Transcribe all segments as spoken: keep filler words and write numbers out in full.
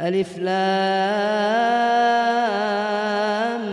ألف لام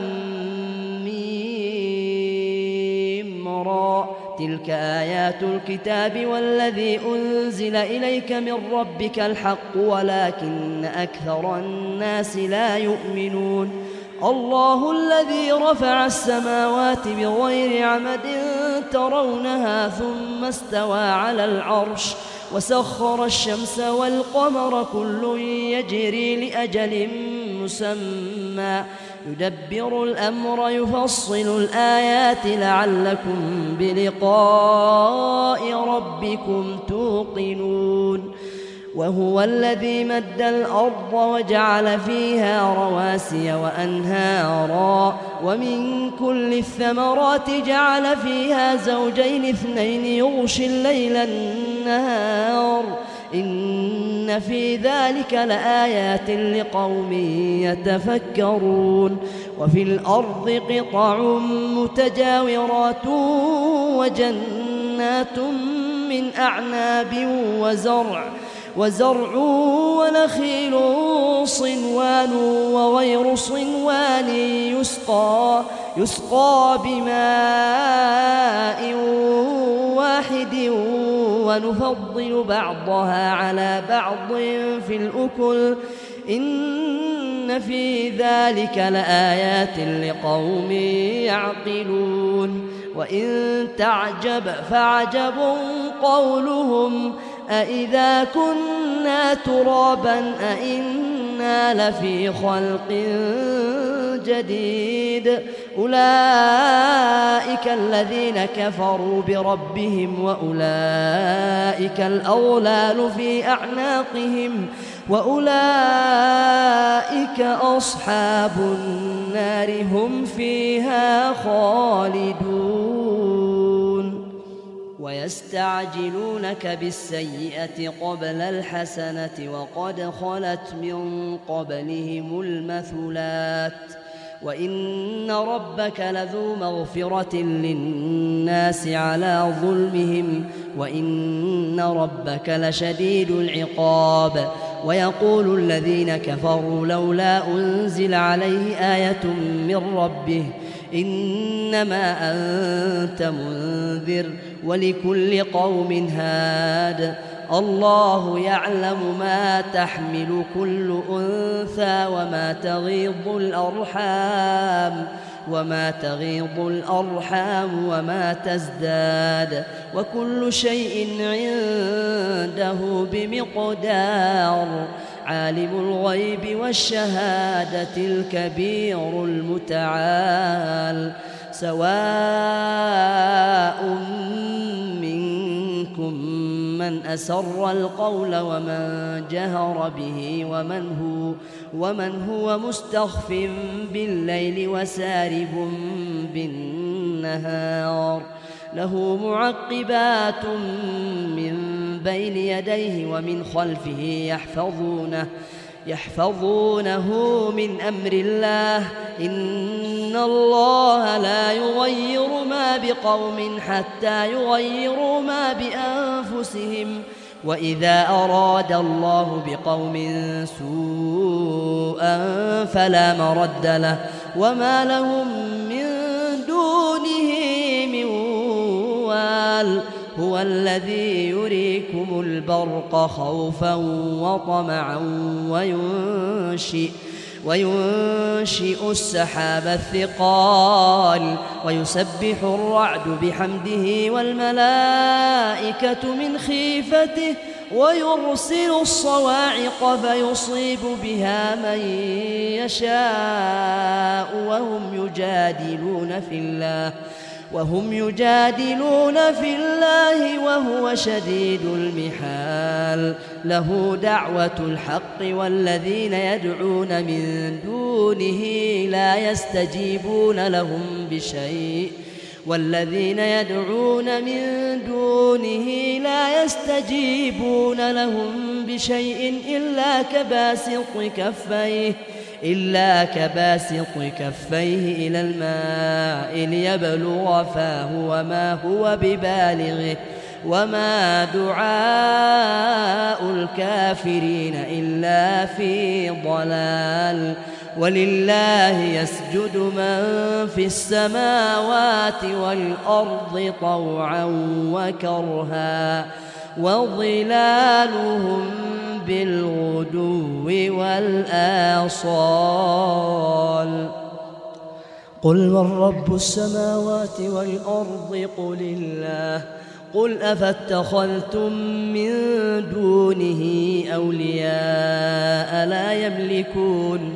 ميم را تلك آيات الكتاب والذي أنزل إليك من ربك الحق ولكن أكثر الناس لا يؤمنون الله الذي رفع السماوات بغير عمد ترونها ثم استوى على العرش وسخر الشمس والقمر كل يجري لأجل مسمى يدبر الأمر يفصل الآيات لعلكم بلقاء ربكم توقنون وهو الذي مد الأرض وجعل فيها رواسي وأنهارا ومن كل الثمرات جعل فيها زوجين اثنين يغشي الليل النهار إن في ذلك لآيات لقوم يتفكرون وفي الأرض قطع متجاورات وجنات من أعناب وزرع وزرع ونخيل صنوان وغير صنوان يسقى يسقى بماء واحد ونفضل بعضها على بعض في الأكل إن في ذلك لآيات لقوم يعقلون وإن تعجب فعجب قولهم أإذا كنا ترابا أإنا لفي خلق جديد أولئك الذين كفروا بربهم وأولئك الأغلال في أعناقهم وأولئك أصحاب النار هم فيها خالدون ويستعجلونك بالسيئة قبل الحسنة وقد خلت من قبلهم المثلات وإن ربك لذو مغفرة للناس على ظلمهم وإن ربك لشديد العقاب ويقول الذين كفروا لولا أنزل عليه آية من ربه إنما أنت منذر ولكل قوم هاد الله يعلم ما تحمل كل أنثى وما تغيض الأرحام وما تغيض الأرحام وما تزداد وكل شيء عنده بمقدار عالم الغيب والشهادة الكبير المتعال سواء منكم من أسر القول ومن جهر به ومن هو, ومن هو مستخف بالليل وسارب بالنهار له معقبات من بين يديه ومن خلفه يحفظونه يحفظونه من أمر الله إن الله لا يغير ما بقوم حتى يغيروا ما بأنفسهم وإذا أراد الله بقوم سوءا فلا مرد له وما لهم من دونه من وال هو الذي يريكم البرق خوفا وطمعا وينشئ وينشئ السحاب الثقال ويسبح الرعد بحمده والملائكة من خيفته ويرسل الصواعق فيصيب بها من يشاء وهم يجادلون في الله وهم يجادلون في الله وهو شديد المحال له دعوة الحق والذين يدعون من دونه لا يستجيبون لهم بشيء والذين يدعون من دونه لا يستجيبون لهم بشيء إلا كباسط كفيه إلا كباسط كفيه إلى الماء ليبلغ فاه وما هو ببالغه وما دعاء الكافرين إلا في ضلال ولله يسجد من في السماوات والأرض طوعا وكرها وظلالهم بالغدو والآصال قل من رب السماوات والأرض قل الله قل أفاتخذتم من دونه أولياء لا يملكون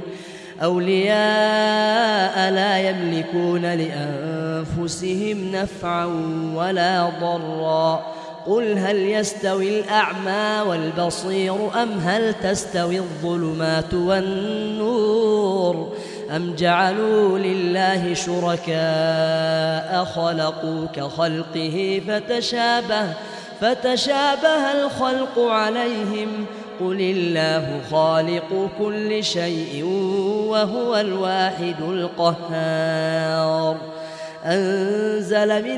أولياء لا يملكون لأنفسهم نفعا ولا ضرا قل هل يستوي الأعمى والبصير أم هل تستوي الظلمات والنور أم جعلوا لله شركاء خلقوا كخلقه فتشابه فتشابه الخلق عليهم قل الله خالق كل شيء وهو الواحد القهار أنزل من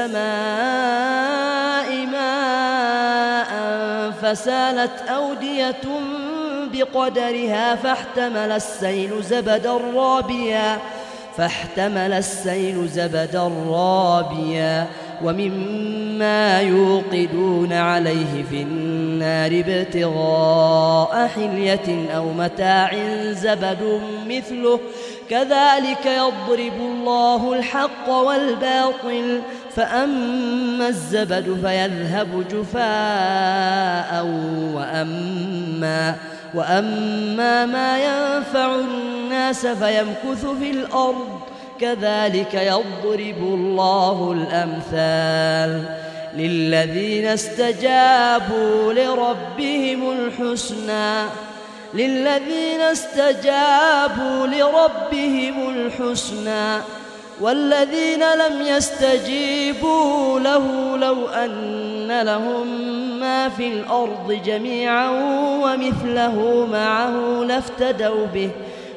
السماء ماء فسالت أودية بقدرها فاحتمل السيل زبدا رابيا فاحتمل السيل زبدا رابيا ومما يوقدون عليه في النار ابتغاء حلية أو متاع زبد مثله كذلك يضرب الله الحق والباطل فأما الزبد فيذهب جفاء وأما, وأما ما ينفع الناس فيمكث في الأرض كذلك يضرب الله الأمثال للذين استجابوا لربهم الحسنى للذين استجابوا لربهم الحسنى والذين لم يستجيبوا له لو أن لهم ما في الأرض جميعا ومثله معه لافتدوا به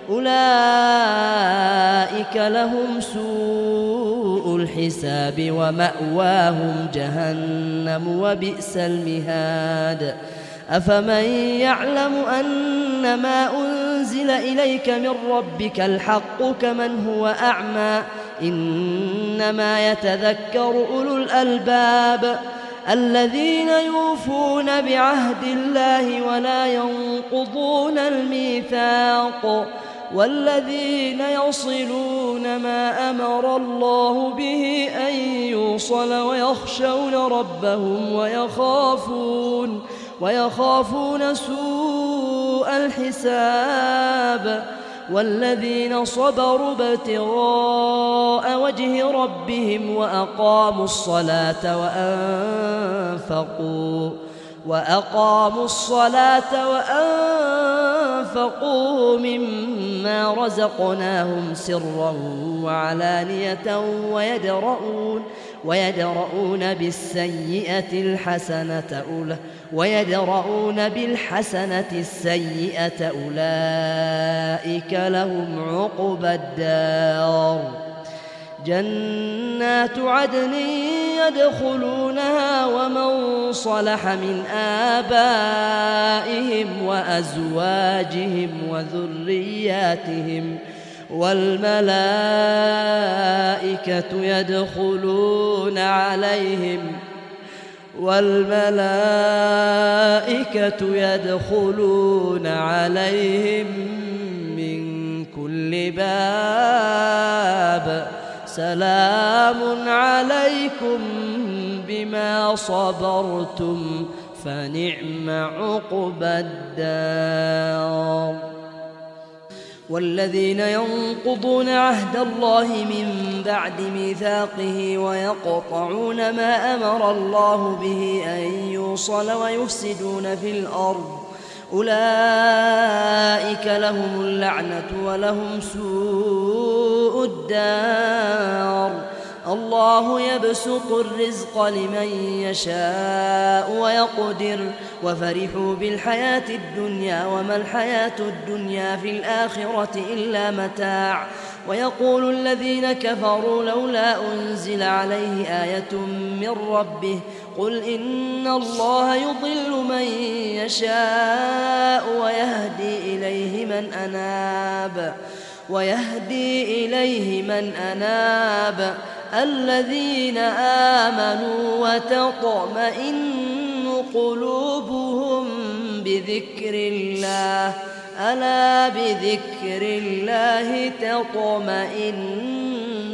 أولئك لهم سوء الحساب ومأواهم جهنم وبئس المهاد أفمن يعلم أن ما أنزل إليك من ربك الحق كمن هو أعمى إنما يتذكر أولو الألباب الذين يوفون بعهد الله ولا ينقضون الميثاق والذين يصلون ما أمر الله به أن يوصل ويخشون ربهم ويخافون ويخافون سوء الحساب والذين صبروا ابتغاء وجه ربهم وأقاموا الصلاة وأنفقوا وأقاموا الصلاة وأنفقوا مما رزقناهم سرا وعلانية ويدرؤون ويدرؤون بالسيئة الحسنة أولئك ويدرؤون بالحسنة السيئة أولئك لهم عقبى الدار جنات عدن يدخلونها ومن صلح من آبائهم وأزواجهم وذرياتهم والملائكة يدخلون عليهم والملائكة يدخلون عليهم من كل باب سلام عليكم بما صبرتم فنعم عقبى الدار والذين ينقضون عهد الله من بعد ميثاقه ويقطعون ما أمر الله به أن يوصل ويفسدون في الأرض أولئك لهم اللعنة ولهم سوء الدار الله يبسط الرزق لمن يشاء ويقدر وفرحوا بالحياة الدنيا وما الحياة الدنيا في الآخرة إلا متاع ويقول الذين كفروا لولا أنزل عليه آية من ربه قل إن الله يضل من يشاء ويهدي إليه من أناب ويهدي إليه من أناب الذين آمنوا وتطمئن قلوبهم بذكر الله ألا بذكر الله تطمئن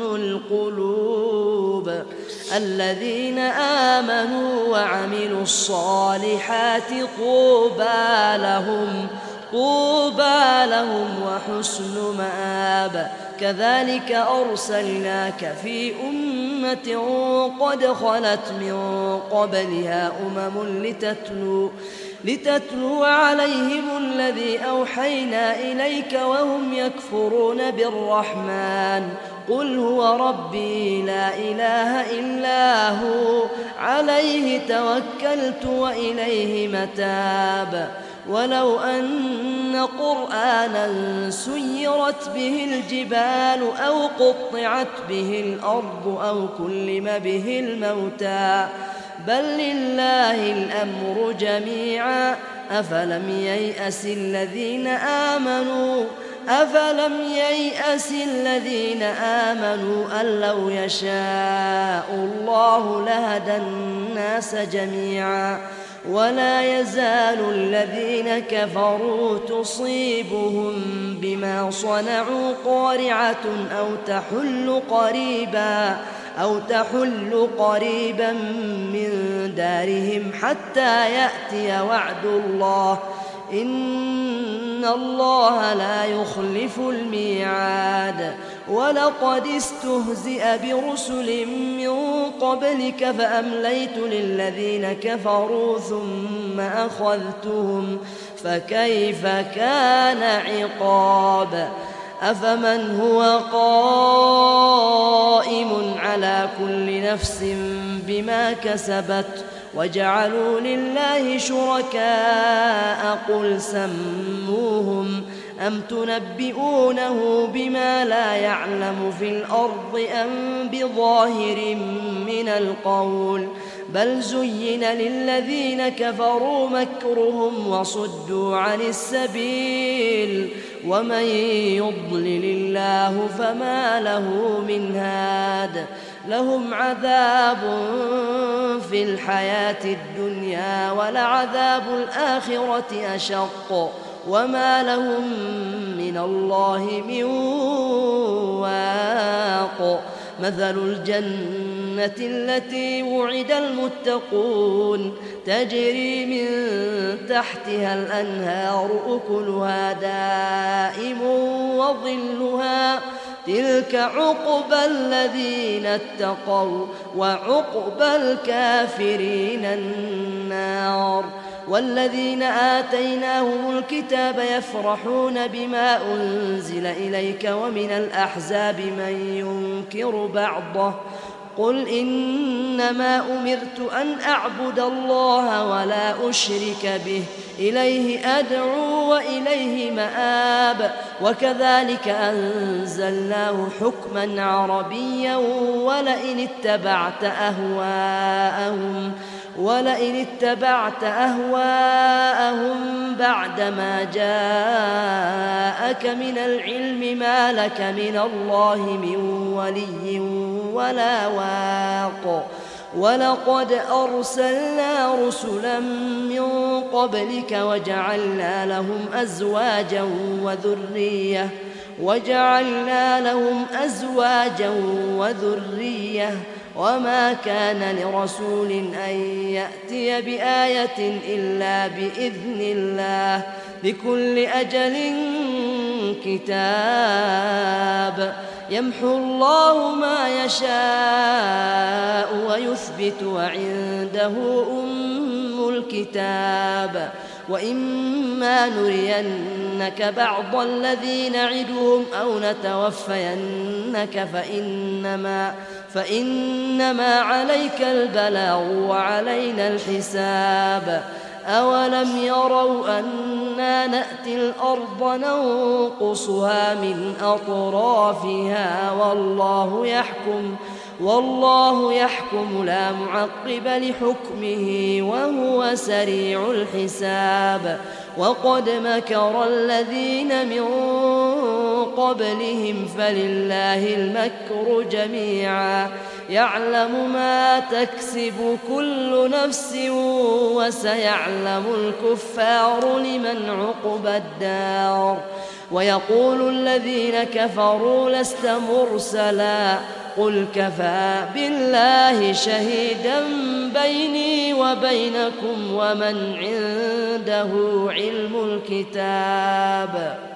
القلوب الذين آمنوا وعملوا الصالحات طوبى لهم طوبى لهم وحسن مآب كذلك أرسلناك في أمة قد خلت من قبلها أمم لتتلو لتتلو عليهم الذي أوحينا إليك وهم يكفرون بالرحمن قل هو ربي لا إله إلا هو عليه توكلت وإليه متاب ولو أن قرآنا سيرت به الجبال أو قطعت به الأرض أو كلم به الموتى بل لله الأمر جميعا أفلم ييأس الذين آمنوا أفلم ييأس الذين آمنوا أن لو يشاء الله لهدى الناس جميعا ولا يزال الذين كفروا تصيبهم بما صنعوا قارعة أو تحل قريبا أو تحل قريبا من دارهم حتى يأتي وعد الله إن الله لا يخلف الميعاد ولقد استهزئ برسل من قبلك فأمليت للذين كفروا ثم أخذتهم فكيف كان عقاب أفمن هو قائم على كل نفس بما كسبت وجعلوا لله شركاء قل سموهم أم تنبئونه بما لا يعلم في الأرض أم بظاهر من القول بل زين للذين كفروا مكرهم وصدوا عن السبيل ومن يضلل الله فما له من هاد لهم عذاب في الحياة الدنيا ولعذاب الآخرة أشق وما لهم من الله من واق مثل الجنة التي وعد المتقون تجري من تحتها الأنهار أكلها دائم وظلها تلك عقبى الذين اتقوا وعقبى الكافرين النار والذين آتيناهم الكتاب يفرحون بما أنزل إليك ومن الأحزاب من ينكر بعضه قل إنما أمرت أن أعبد الله ولا أشرك به إليه أدعو وإليه مآب وكذلك أنزلناه حكما عربيا ولئن اتبعت أهواءهم ولئن اتبعت أهواءهم بعدما جاءك من العلم ما لك من الله من ولي ولا واق ولقد أرسلنا رسلا من قبلك وجعلنا لهم أزواجا وذرية وجعلنا لهم أزواجا وذرية وما كان لرسول أن يأتي بآية إلا بإذن الله لكل أجل كتاب يمحو الله ما يشاء ويثبت وعنده أم الكتاب وإما نرينك بعض الذي نعدهم أو نتوفينك فإنما فإنما عليك البلاغ وعلينا الحساب أولم يروا أن أنا نأتي الأرض ننقصها من أطرافها والله يحكم والله يحكم لا معقب لحكمه وهو سريع الحساب وقد مكر الذين من قبلهم فلله المكر جميعا يعلم ما تكسب كل نفس وسيعلم الكفار لمن عقبى الدار ويقول الذين كفروا لست مرسلا قل كفى بالله شهيدا بيني وبينكم ومن عنده علم الكتاب